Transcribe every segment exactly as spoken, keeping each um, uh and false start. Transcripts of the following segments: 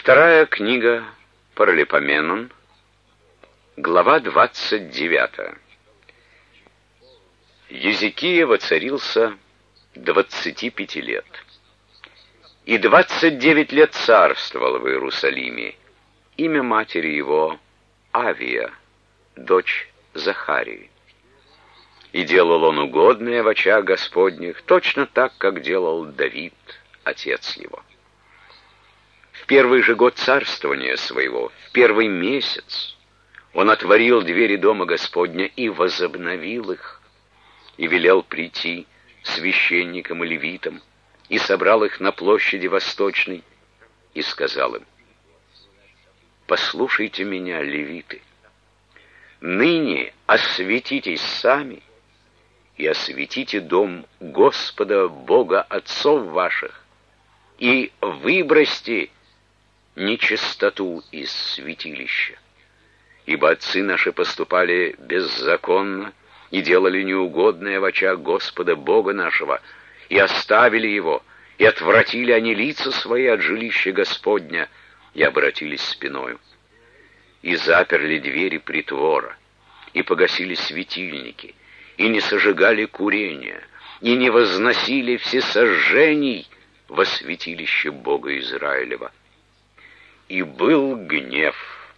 Вторая книга Паралипоменон, глава двадцать девятая. Езекия воцарился двадцати пяти лет, и двадцать девять лет царствовал в Иерусалиме. Имя матери его Авия, дочь Захарии. И делал он угодное в очах Господних, точно так, как делал Давид, отец его. В первый же год царствования своего, в первый месяц, он отворил двери дома Господня и возобновил их, и велел прийти священникам и левитам, и собрал их на площади Восточной, и сказал им: «Послушайте меня, левиты, ныне осветитесь сами, и осветите дом Господа, Бога отцов ваших, и выбросьте нечистоту из святилища. Ибо отцы наши поступали беззаконно и делали неугодное в очах Господа Бога нашего, и оставили его, и отвратили они лица свои от жилища Господня, и обратились спиною. И заперли двери притвора, и погасили светильники, и не сожигали курения, и не возносили всесожжений во святилище Бога Израилева. И был гнев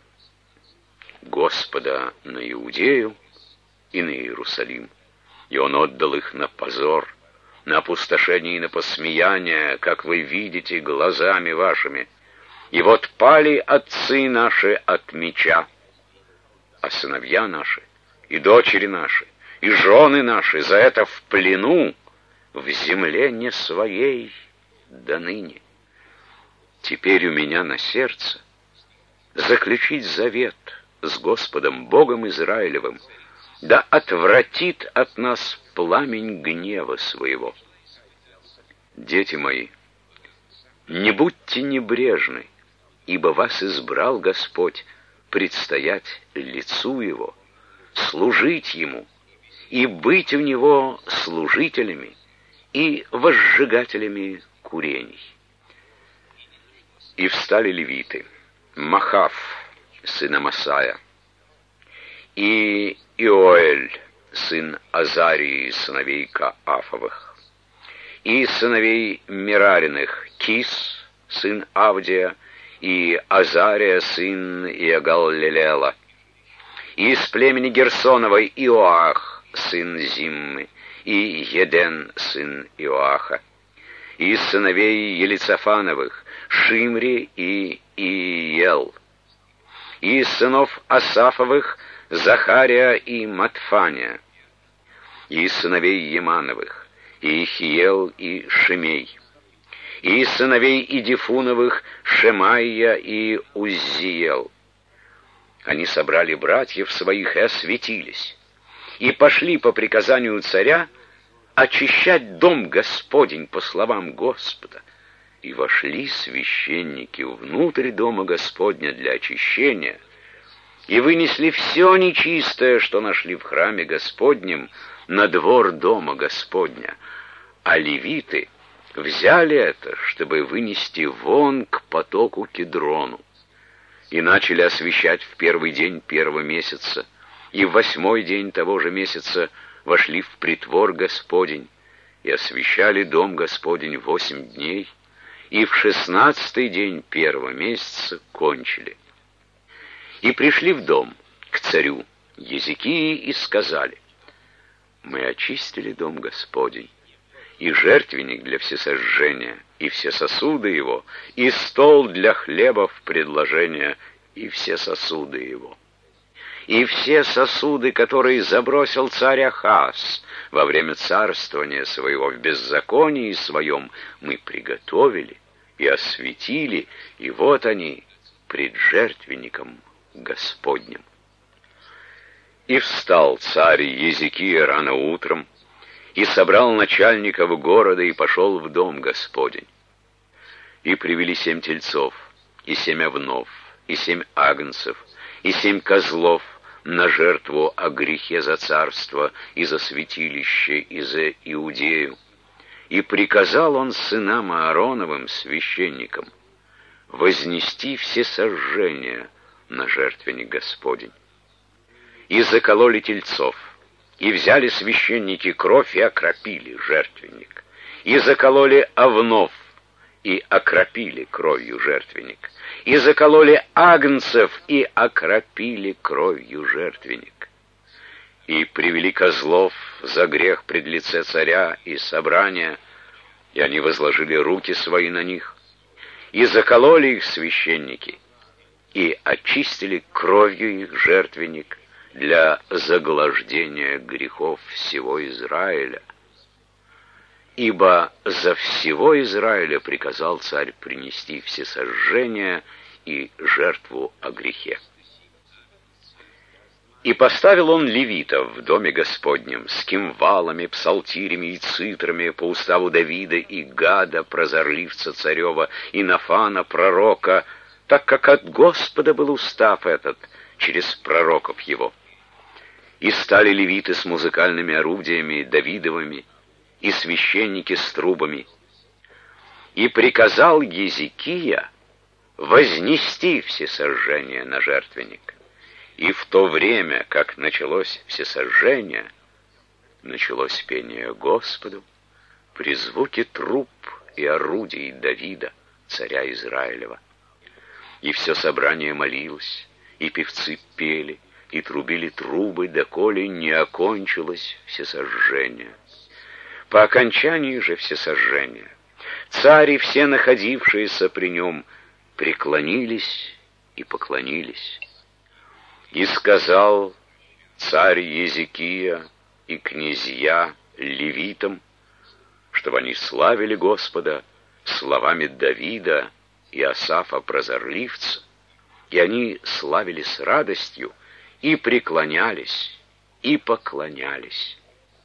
Господа на Иудею и на Иерусалим, и он отдал их на позор, на опустошение и на посмеяние, как вы видите глазами вашими. И вот пали отцы наши от меча, а сыновья наши, и дочери наши, и жены наши за это в плену в земле не своей до ныне. Теперь у меня на сердце заключить завет с Господом Богом Израилевым, да отвратит от нас пламень гнева своего. Дети мои, не будьте небрежны, ибо вас избрал Господь предстоять лицу Его, служить Ему и быть у Него служителями и возжигателями курений. И встали левиты: Махав, сын Амасая, и Иоэль, сын Азарии, сыновей Каафовых, и сыновей Мерариных: Кис, сын Авдия, и Азария, сын Иогаллелела, и из племени Герсоновой Иоах, сын Зиммы, и Еден, сын Иоаха, и из сыновей Елицафановых Шимри и Иел, и из сынов Асафовых Захария и Матфания, и из сыновей Емановых Иехиел и Шимей, и из сыновей Идифуновых Шемаия и Уззиел. Они собрали братьев своих и осветились, и пошли по приказанию царя очищать дом Господень по словам Господа. И вошли священники внутрь дома Господня для очищения, и вынесли все нечистое, что нашли в храме Господнем, на двор дома Господня. А левиты взяли это, чтобы вынести вон к потоку Кедрону, и начали освящать в первый день первого месяца, и в восьмой день того же месяца вошли в притвор Господень, и освящали дом Господень восемь дней, и в шестнадцатый день первого месяца кончили. И пришли в дом к царю Езекии и сказали: мы очистили дом Господень, и жертвенник для всесожжения, и все сосуды его, и стол для хлебов предложения, и все сосуды его. И все сосуды, которые забросил царь Ахаз во время царствования своего в беззаконии своем, мы приготовили и осветили, и вот они пред жертвенником Господним. И встал царь Езекия рано утром, и собрал начальников города, и пошел в дом Господень. И привели семь тельцов, и семь овнов, и семь агнцев, и семь козлов на жертву о грехе за царство, и за святилище, и за Иудею. И приказал он сынам Аароновым, священникам: вознести всесожжение на жертвенник Господень. И закололи тельцов, и взяли священники кровь и окропили жертвенник, и закололи овнов, и окропили кровью жертвенник, и закололи агнцев, и окропили кровью жертвенник, и привели козлов за грех пред лице царя и собрания, и они возложили руки свои на них, и закололи их священники, и очистили кровью их жертвенник для заглаждения грехов всего Израиля. Ибо за всего Израиля приказал царь принести всесожжение и жертву о грехе. И поставил он левитов в доме Господнем с кимвалами, псалтирями и цитрами по уставу Давида и Гада, прозорливца царева, и Нафана, пророка, так как от Господа был устав этот через пророков его. И стали левиты с музыкальными орудиями Давидовыми, и священники с трубами. И приказал Езекия вознести всесожжение на жертвенник. И в то время, как началось всесожжение, началось пение Господу при звуке труб и орудий Давида, царя Израилева. И все собрание молилось, и певцы пели, и трубили трубы, доколе не окончилось всесожжение. По окончании же всесожжения царь и все находившиеся при нем преклонились и поклонились. И сказал царь Езекия и князья левитам, чтобы они славили Господа словами Давида и Асафа прозорливца, и они славили с радостью, и преклонялись, и поклонялись.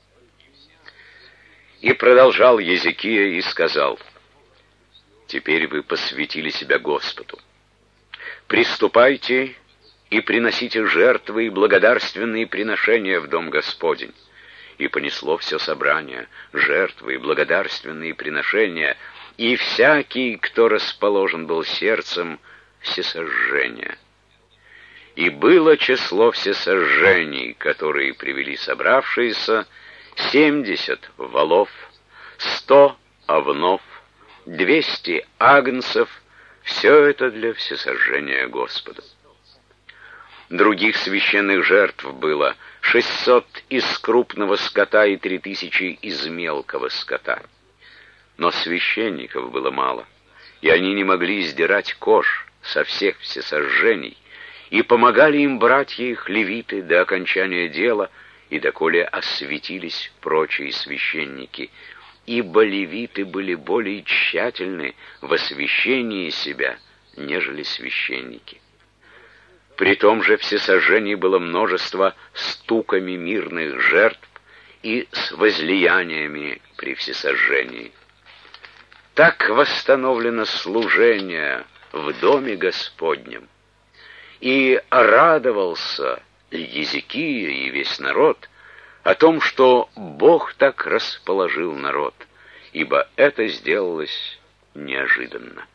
И продолжал Езекия и сказал: «Теперь вы посвятили себя Господу. Приступайте и приносите жертвы и благодарственные приношения в дом Господень». И понесло все собрание жертвы и благодарственные приношения, и всякий, кто расположен был сердцем, всесожжения. И было число всесожжений, которые привели собравшиеся, семьдесят волов, сто овнов, двести агнцев, все это для всесожжения Господу. Других священных жертв было шестьсот из крупного скота и три тысячи из мелкого скота. Но священников было мало, и они не могли сдирать кож со всех всесожжений, и помогали им братья их левиты до окончания дела, и доколе осветились прочие священники, ибо левиты были более тщательны в освящении себя, нежели священники. При том же всесожжений было множество стуками мирных жертв и с возлияниями при всесожжении. Так восстановлено служение в доме Господнем. И радовался Езекия и весь народ о том, что Бог так расположил народ, ибо это сделалось неожиданно.